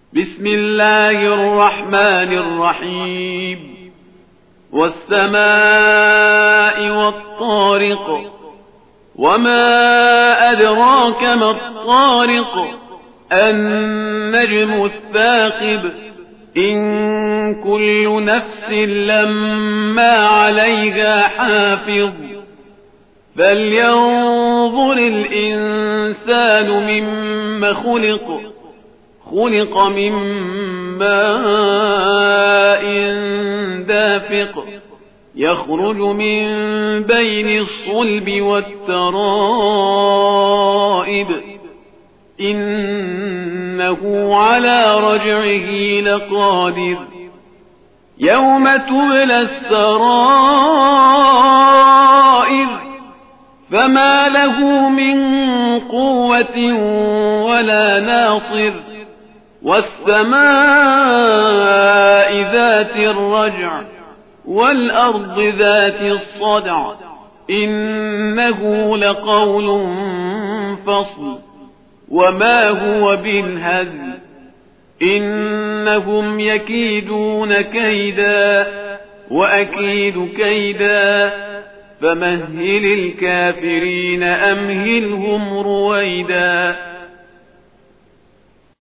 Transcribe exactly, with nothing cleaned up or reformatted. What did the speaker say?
بسم الله الرحمن الرحيم والسماء والطارق وما أدراك ما الطارق النجم الثاقب إن كل نفس لما عليها حافظ فلينظر الإنسان مما خلق خلق من ماء دافق يخرج من بين الصلب والترائب إنه على رجعه لقادر يوم تبلى السرائر فما له من قوة ولا ناصر والسماء ذات الرجع والأرض ذات الصدع إنه لقول فصل وما هو بالهزل إنهم يكيدون كيدا وأكيد كيدا فمهل الكافرين أمهلهم رويدا